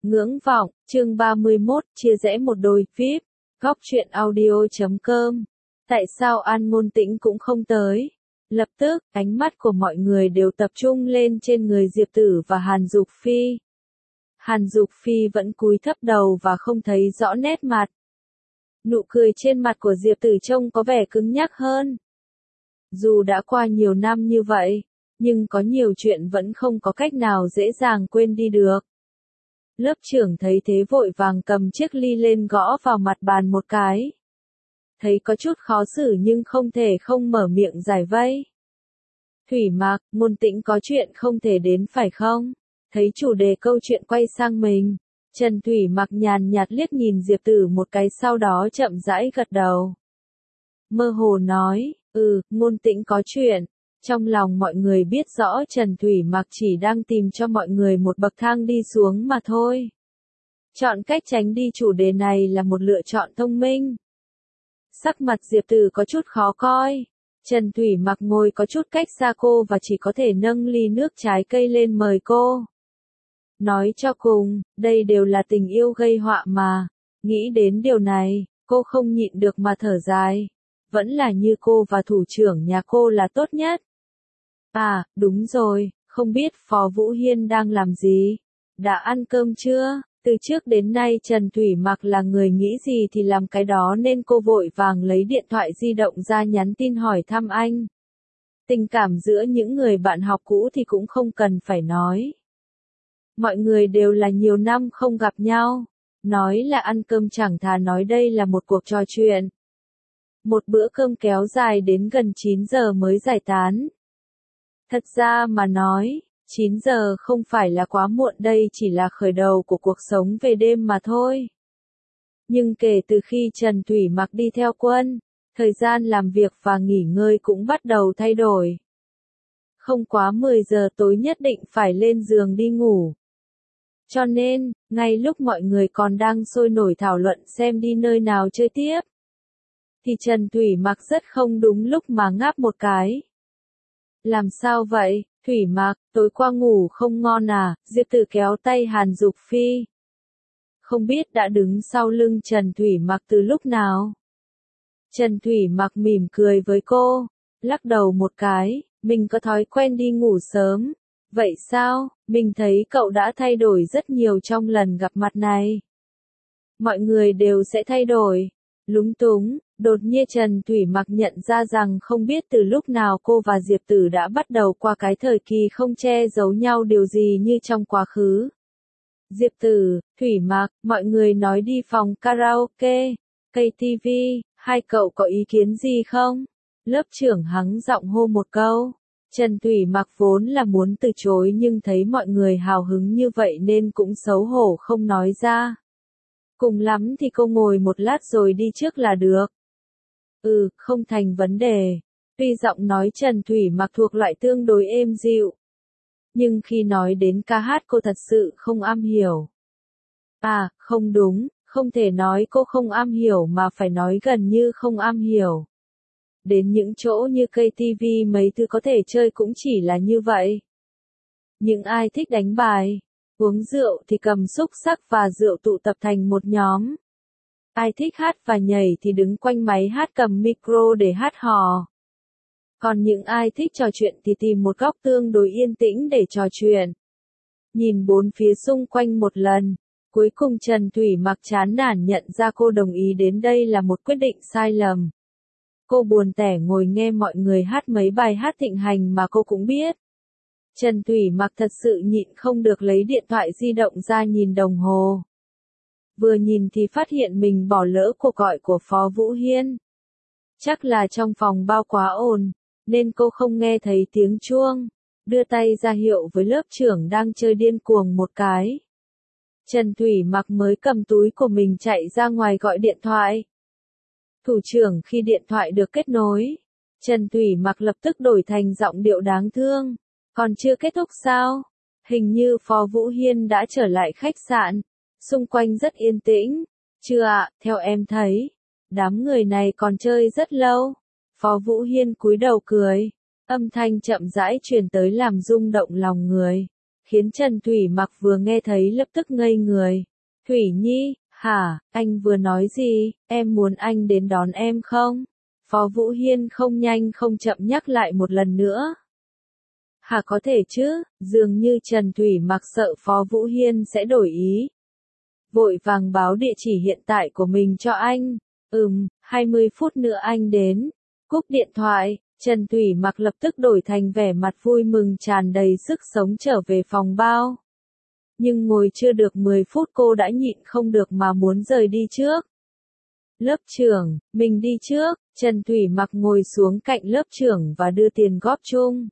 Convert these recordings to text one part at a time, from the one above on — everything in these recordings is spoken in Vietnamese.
Ngưỡng vọng, chương 31, chia rẽ một đôi VIP, góc truyện audio.com. Tại sao An Ngôn Tĩnh cũng không tới? Lập tức, ánh mắt của mọi người đều tập trung lên trên người Diệp Tử và Hàn Dục Phi. Hàn Dục Phi vẫn cúi thấp đầu và không thấy rõ nét mặt. Nụ cười trên mặt của Diệp Tử trông có vẻ cứng nhắc hơn. Dù đã qua nhiều năm như vậy, nhưng có nhiều chuyện vẫn không có cách nào dễ dàng quên đi được. Lớp trưởng thấy thế vội vàng cầm chiếc ly lên gõ vào mặt bàn một cái. Thấy có chút khó xử nhưng không thể không mở miệng giải vây. Thủy Mạc, Ngôn Tĩnh có chuyện không thể đến phải không? Thấy chủ đề câu chuyện quay sang mình, Trần Thủy Mạc nhàn nhạt liếc nhìn Diệp Tử một cái sau đó chậm rãi gật đầu. Mơ hồ nói, Ngôn Tĩnh có chuyện. Trong lòng mọi người biết rõ Trần Thủy Mạc chỉ đang tìm cho mọi người một bậc thang đi xuống mà thôi. Chọn cách tránh đi chủ đề này là một lựa chọn thông minh. Sắc mặt Diệp Tử có chút khó coi. Trần Thủy Mạc ngồi có chút cách xa cô và chỉ có thể nâng ly nước trái cây lên mời cô. Nói cho cùng, đây đều là tình yêu gây họa mà. Nghĩ đến điều này, cô không nhịn được mà thở dài. Vẫn là như cô và thủ trưởng nhà cô là tốt nhất. À, đúng rồi, không biết Phó Vũ Hiên đang làm gì? Đã ăn cơm chưa? Từ trước đến nay Trần Thủy Mạc là người nghĩ gì thì làm cái đó nên cô vội vàng lấy điện thoại di động ra nhắn tin hỏi thăm anh. Tình cảm giữa những người bạn học cũ thì cũng không cần phải nói. Mọi người đều là nhiều năm không gặp nhau. Nói là ăn cơm chẳng thà nói đây là một cuộc trò chuyện. Một bữa cơm kéo dài đến gần 9 giờ mới giải tán. Thật ra mà nói, 9 giờ không phải là quá muộn, đây chỉ là khởi đầu của cuộc sống về đêm mà thôi. Nhưng kể từ khi Trần Thủy Mạc đi theo quân, thời gian làm việc và nghỉ ngơi cũng bắt đầu thay đổi. Không quá 10 giờ tối nhất định phải lên giường đi ngủ. Cho nên, ngay lúc mọi người còn đang sôi nổi thảo luận xem đi nơi nào chơi tiếp, thì Trần Thủy Mạc rất không đúng lúc mà ngáp một cái. Làm sao vậy, Thủy Mạc, tối qua ngủ không ngon à? Diệp Tử kéo tay Hàn Dục Phi. Không biết đã đứng sau lưng Trần Thủy Mạc từ lúc nào. Trần Thủy Mạc mỉm cười với cô, lắc đầu một cái, mình có thói quen đi ngủ sớm. Vậy sao, mình thấy cậu đã thay đổi rất nhiều trong lần gặp mặt này. Mọi người đều sẽ thay đổi. Lúng túng, đột nhiên Trần Thủy Mạc nhận ra rằng không biết từ lúc nào cô và Diệp Tử đã bắt đầu qua cái thời kỳ không che giấu nhau điều gì như trong quá khứ. Diệp Tử, Thủy Mạc, mọi người nói đi phòng karaoke, KTV, hai cậu có ý kiến gì không? Lớp trưởng hắng giọng hô một câu. Trần Thủy Mạc vốn là muốn từ chối nhưng thấy mọi người hào hứng như vậy nên cũng xấu hổ không nói ra. Cùng lắm thì cô ngồi một lát rồi đi trước là được. Không thành vấn đề. Tuy giọng nói Trần Thủy Mạc thuộc loại tương đối êm dịu, nhưng khi nói đến ca hát cô thật sự không am hiểu. À, không đúng, không thể nói cô không am hiểu mà phải nói gần như không am hiểu. Đến những chỗ như KTV mấy thứ có thể chơi cũng chỉ là như vậy. Những ai thích đánh bài, uống rượu thì cầm xúc xắc và rượu tụ tập thành một nhóm. Ai thích hát và nhảy thì đứng quanh máy hát cầm micro để hát hò. Còn những ai thích trò chuyện thì tìm một góc tương đối yên tĩnh để trò chuyện. Nhìn bốn phía xung quanh một lần, cuối cùng Trần Thủy Mạc chán nản nhận ra cô đồng ý đến đây là một quyết định sai lầm. Cô buồn tẻ ngồi nghe mọi người hát mấy bài hát thịnh hành mà cô cũng biết. Trần Thủy Mạc thật sự nhịn không được lấy điện thoại di động ra nhìn đồng hồ. Vừa nhìn thì phát hiện mình bỏ lỡ cuộc gọi của Phó Vũ Hiên. Chắc là trong phòng bao quá ồn, nên cô không nghe thấy tiếng chuông, đưa tay ra hiệu với lớp trưởng đang chơi điên cuồng một cái. Trần Thủy Mạc mới cầm túi của mình chạy ra ngoài gọi điện thoại. Thủ trưởng khi điện thoại được kết nối, Trần Thủy Mạc lập tức đổi thành giọng điệu đáng thương. Còn chưa kết thúc sao? Hình như Phó Vũ Hiên đã trở lại khách sạn. Xung quanh rất yên tĩnh. Chưa ạ, theo em thấy, đám người này còn chơi rất lâu. Phó Vũ Hiên cúi đầu cười. Âm thanh chậm rãi truyền tới làm rung động lòng người. khiến Trần Thủy Mặc vừa nghe thấy lập tức ngây người. Thủy Nhi, hả, anh vừa nói gì, em muốn anh đến đón em không? Phó Vũ Hiên không nhanh không chậm nhắc lại một lần nữa. Hả có thể chứ, dường như Trần Thủy Mặc sợ Phó Vũ Hiên sẽ đổi ý. Vội vàng báo địa chỉ hiện tại của mình cho anh. 20 phút nữa anh đến. Cúp điện thoại, Trần Thủy Mặc lập tức đổi thành vẻ mặt vui mừng tràn đầy sức sống trở về phòng bao. Nhưng ngồi chưa được 10 phút cô đã nhịn không được mà muốn rời đi trước. Lớp trưởng, mình đi trước, Trần Thủy Mặc ngồi xuống cạnh lớp trưởng và đưa tiền góp chung.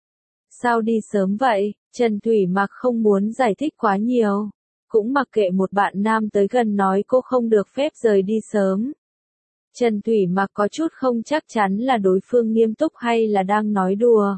Sao đi sớm vậy? Trần Thủy Mặc không muốn giải thích quá nhiều. Cũng mặc kệ một bạn nam tới gần nói cô không được phép rời đi sớm. Trần Thủy Mặc có chút không chắc chắn là đối phương nghiêm túc hay là đang nói đùa.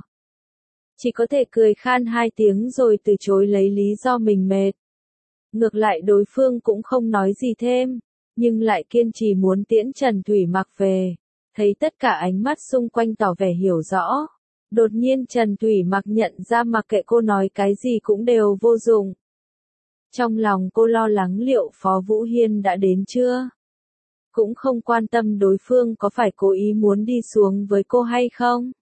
Chỉ có thể cười khan 2 tiếng rồi từ chối lấy lý do mình mệt. Ngược lại đối phương cũng không nói gì thêm, nhưng lại kiên trì muốn tiễn Trần Thủy Mặc về. Thấy tất cả ánh mắt xung quanh tỏ vẻ hiểu rõ. Đột nhiên Trần Thủy Mặc nhận ra mặc kệ cô nói cái gì cũng đều vô dụng. Trong lòng cô lo lắng liệu Phó Vũ Hiên đã đến chưa? Cũng không quan tâm đối phương có phải cố ý muốn đi xuống với cô hay không.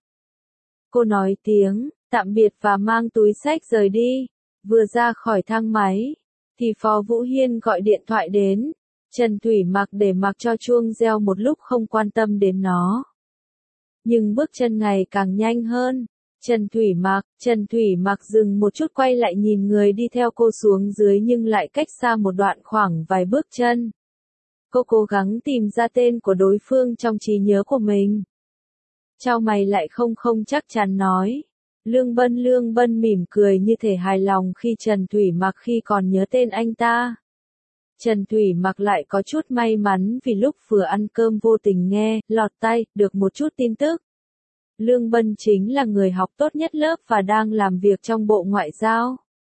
Cô nói tiếng tạm biệt và mang túi xách rời đi. Vừa ra khỏi thang máy, thì Phó Vũ Hiên gọi điện thoại đến. Trần Thủy Mặc để mặc cho chuông reo một lúc không quan tâm đến nó. Nhưng bước chân ngày càng nhanh hơn. Trần Thủy Mặc dừng một chút quay lại nhìn người đi theo cô xuống dưới nhưng lại cách xa một đoạn khoảng vài bước chân. Cô cố gắng tìm ra tên của đối phương trong trí nhớ của mình. Chau mày lại không chắc chắn nói. Lương Bân mỉm cười như thể hài lòng khi Trần Thủy Mặc khi còn nhớ tên anh ta. Trần Thủy Mặc lại có chút may mắn vì lúc vừa ăn cơm vô tình nghe, lọt tai, được một chút tin tức. Lương Bân chính là người học tốt nhất lớp và đang làm việc trong Bộ Ngoại giao.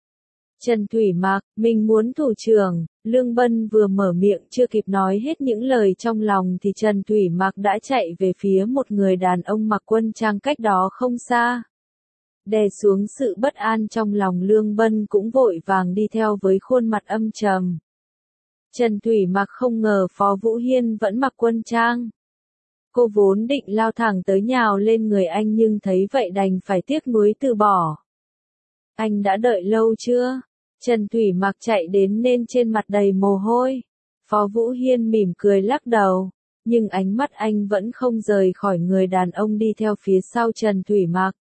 Trần Thủy Mặc, mình muốn thủ trưởng, Lương Bân vừa mở miệng chưa kịp nói hết những lời trong lòng thì Trần Thủy Mặc đã chạy về phía một người đàn ông mặc quân trang cách đó không xa. Đè xuống sự bất an trong lòng Lương Bân cũng vội vàng đi theo với khuôn mặt âm trầm. Trần Thủy Mặc không ngờ Phó Vũ Hiên vẫn mặc quân trang. Cô vốn định lao thẳng tới nhào lên người anh nhưng thấy vậy đành phải tiếc nuối từ bỏ. Anh đã đợi lâu chưa? Trần Thủy Mặc chạy đến nên trên mặt đầy mồ hôi. Phó Vũ Hiên mỉm cười lắc đầu, nhưng ánh mắt anh vẫn không rời khỏi người đàn ông đi theo phía sau Trần Thủy Mặc.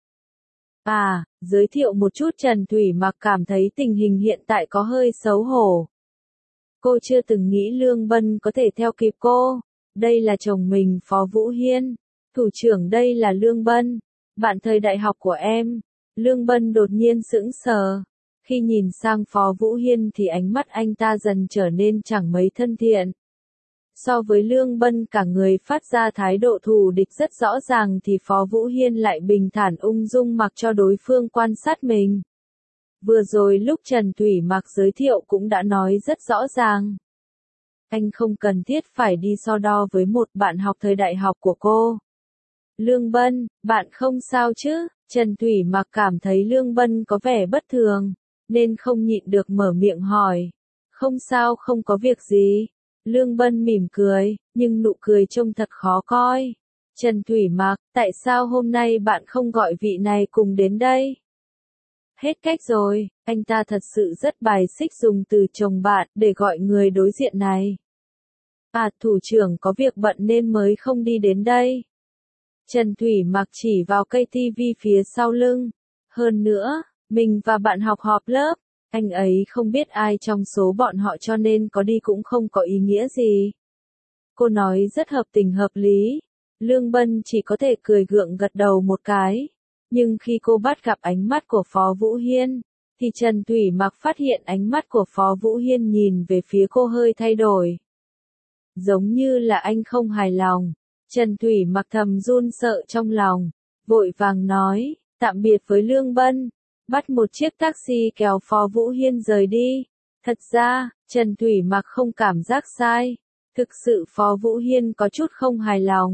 Giới thiệu một chút Trần Thủy Mặc cảm thấy tình hình hiện tại có hơi xấu hổ. Cô chưa từng nghĩ Lương Bân có thể theo kịp cô. Đây là chồng mình Phó Vũ Hiên. Thủ trưởng đây là Lương Bân, bạn thời đại học của em. Lương Bân đột nhiên sững sờ. Khi nhìn sang Phó Vũ Hiên thì ánh mắt anh ta dần trở nên chẳng mấy thân thiện. So với Lương Bân cả người phát ra thái độ thù địch rất rõ ràng thì Phó Vũ Hiên lại bình thản ung dung mặc cho đối phương quan sát mình. Vừa rồi lúc Trần Thủy Mặc giới thiệu cũng đã nói rất rõ ràng. Anh không cần thiết phải đi so đo với một bạn học thời đại học của cô. Lương Bân, bạn không sao chứ? Trần Thủy Mặc cảm thấy Lương Bân có vẻ bất thường, nên không nhịn được mở miệng hỏi. Không sao, không có việc gì. Lương Bân mỉm cười, nhưng nụ cười trông thật khó coi. Trần Thủy Mặc, tại sao hôm nay bạn không gọi vị này cùng đến đây? Hết cách rồi, anh ta thật sự rất bài xích dùng từ chồng bạn để gọi người đối diện này. Thủ trưởng có việc bận nên mới không đi đến đây. Trần Thủy Mặc chỉ vào cây tivi phía sau lưng. Hơn nữa, mình và bạn học họp lớp, anh ấy không biết ai trong số bọn họ cho nên có đi cũng không có ý nghĩa gì. Cô nói rất hợp tình hợp lý. Lương Bân chỉ có thể cười gượng gật đầu một cái. Nhưng khi cô bắt gặp ánh mắt của Phó Vũ Hiên, thì Trần Thủy Mặc phát hiện ánh mắt của Phó Vũ Hiên nhìn về phía cô hơi thay đổi. Giống như là anh không hài lòng. Trần Thủy Mặc thầm run sợ trong lòng, vội vàng nói, tạm biệt với Lương Bân, bắt một chiếc taxi kéo Phó Vũ Hiên rời đi. Thật ra, Trần Thủy Mặc không cảm giác sai. Thực sự Phó Vũ Hiên có chút không hài lòng.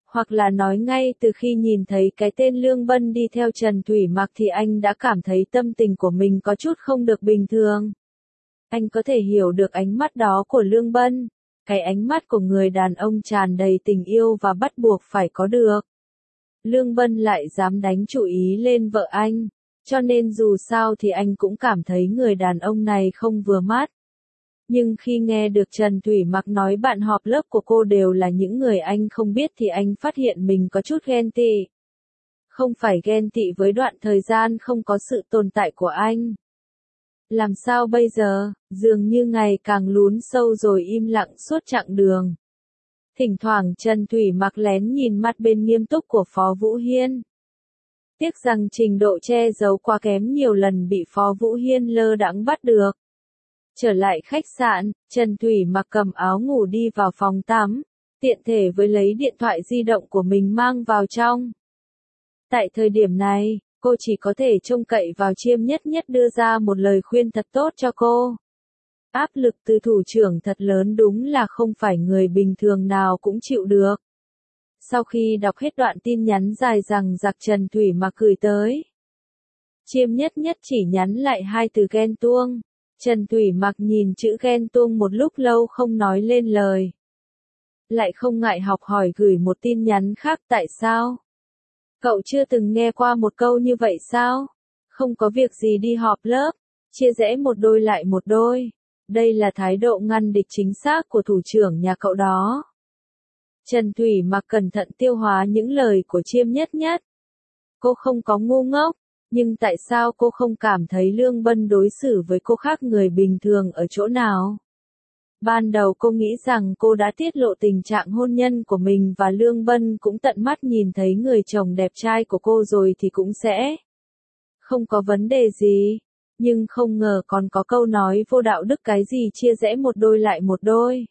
Hoặc là nói ngay từ khi nhìn thấy cái tên Lương Bân đi theo Trần Thủy Mặc thì anh đã cảm thấy tâm tình của mình có chút không được bình thường. Anh có thể hiểu được ánh mắt đó của Lương Bân, cái ánh mắt của người đàn ông tràn đầy tình yêu và bắt buộc phải có được. Lương Bân lại dám đánh chủ ý lên vợ anh, cho nên dù sao thì anh cũng cảm thấy người đàn ông này không vừa mắt. Nhưng khi nghe được Trần Thủy Mặc nói bạn họp lớp của cô đều là những người anh không biết thì anh phát hiện mình có chút ghen tị. Không phải ghen tị với đoạn thời gian không có sự tồn tại của anh. Làm sao bây giờ, dường như ngày càng lún sâu rồi im lặng suốt chặng đường. Thỉnh thoảng Trần Thủy Mặc lén nhìn mặt bên nghiêm túc của Phó Vũ Hiên. Tiếc rằng trình độ che giấu quá kém nhiều lần bị Phó Vũ Hiên lơ đãng bắt được. Trở lại khách sạn, Trần Thủy Mặc cầm áo ngủ đi vào phòng tắm, tiện thể với lấy điện thoại di động của mình mang vào trong. Tại thời điểm này, cô chỉ có thể trông cậy vào Chiêm Nhất Nhất đưa ra một lời khuyên thật tốt cho cô. Áp lực từ thủ trưởng thật lớn đúng là không phải người bình thường nào cũng chịu được. Sau khi đọc hết đoạn tin nhắn dài rằng giặc Trần Thủy Mặc gửi tới, Chiêm Nhất Nhất chỉ nhắn lại hai từ ghen tuông. Trần Thủy Mặc nhìn chữ ghen tuông một lúc lâu không nói lên lời. Lại không ngại học hỏi gửi một tin nhắn khác tại sao? Cậu chưa từng nghe qua một câu như vậy sao? Không có việc gì đi họp lớp, chia rẽ một đôi lại một đôi. Đây là thái độ ngăn địch chính xác của thủ trưởng nhà cậu đó. Trần Thủy Mặc cẩn thận tiêu hóa những lời của Chiêm Nhất Nhất. Cô không có ngu ngốc, nhưng tại sao cô không cảm thấy Lương Bân đối xử với cô khác người bình thường ở chỗ nào? Ban đầu cô nghĩ rằng cô đã tiết lộ tình trạng hôn nhân của mình và Lương Bân cũng tận mắt nhìn thấy người chồng đẹp trai của cô rồi thì cũng sẽ không có vấn đề gì. Nhưng không ngờ còn có câu nói vô đạo đức cái gì chia rẽ một đôi lại một đôi.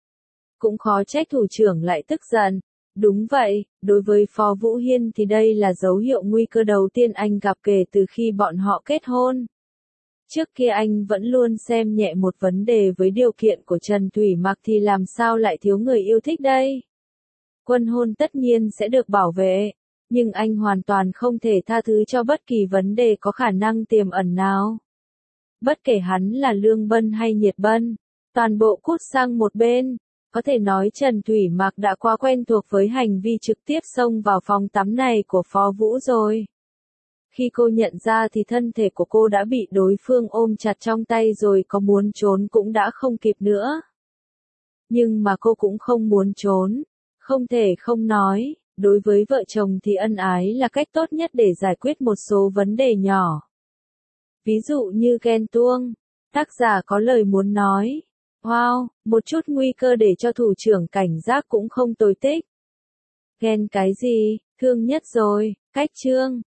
Cũng khó trách thủ trưởng lại tức giận. Đúng vậy, đối với Phó Vũ Hiên thì đây là dấu hiệu nguy cơ đầu tiên anh gặp kể từ khi bọn họ kết hôn. Trước kia anh vẫn luôn xem nhẹ một vấn đề với điều kiện của Trần Thủy Mặc thì làm sao lại thiếu người yêu thích đây? Quân hôn tất nhiên sẽ được bảo vệ, nhưng anh hoàn toàn không thể tha thứ cho bất kỳ vấn đề có khả năng tiềm ẩn nào. Bất kể hắn là Lương Bân hay Nhiệt Bân, toàn bộ cút sang một bên. Có thể nói Trần Thủy Mặc đã quá quen thuộc với hành vi trực tiếp xông vào phòng tắm này của Phó Vũ rồi. Khi cô nhận ra thì thân thể của cô đã bị đối phương ôm chặt trong tay rồi, có muốn trốn cũng đã không kịp nữa. Nhưng mà cô cũng không muốn trốn. Không thể không nói, đối với vợ chồng thì ân ái là cách tốt nhất để giải quyết một số vấn đề nhỏ. Ví dụ như ghen tuông. Tác giả có lời muốn nói. Wow, một chút nguy cơ để cho thủ trưởng cảnh giác cũng không tồi tích. Ghen cái gì, thương nhất rồi, cách chương.